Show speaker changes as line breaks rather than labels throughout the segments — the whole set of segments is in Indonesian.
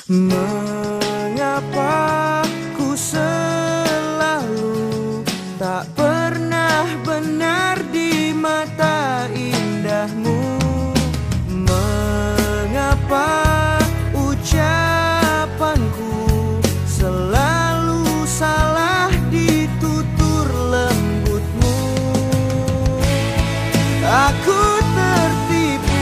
Mengapa ku selalu tak pernah benar di mata indahmu? Mengapa ucapanku selalu salah di tutur lembutmu? Aku tertipu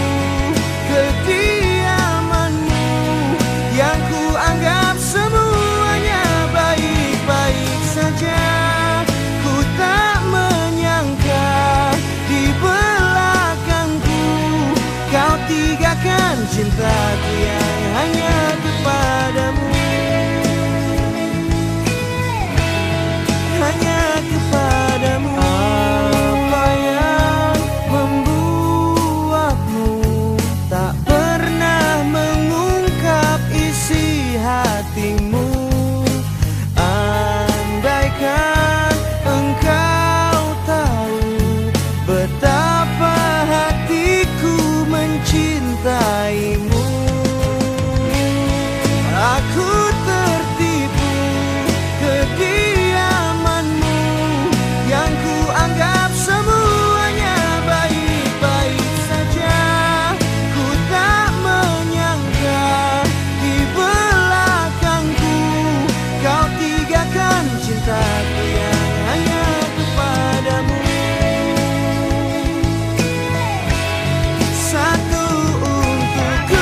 kediamanmu yang ku anggap semuanya baik-baik saja. Ku tak menyangka di belakangku kau tinggalkan cintaku yang hanya kepadamu. Hanya kepadamu. Apa yang membuatmu tak pernah mengungkap isi hatimu? Andaikan engkau tahu betapa hatiku mencintaimu. Aku tertipu kediamanmu yang ku anggap semuanya baik-baik saja. Ku tak menyangka di belakangku kau tinggalkan cintaku yang hanya kepadamu. Satu untukku.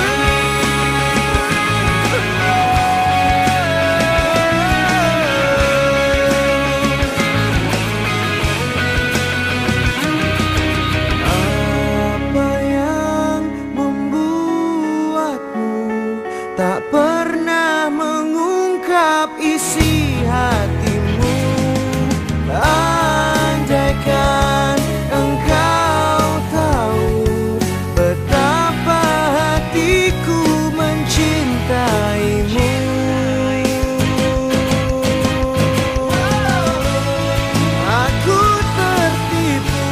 Apa yang membuatmu tak pernah mengungkap isi hatimu? Andaikan engkau tahu betapa hatiku mencintaimu. Aku tertipu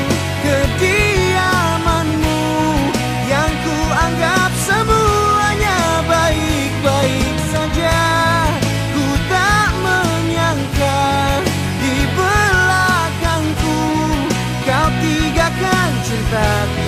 kediamanmu yang ku anggap semuanya baik-baik saja. Ku tak menyangka di belakangku kau tinggalkan cintaku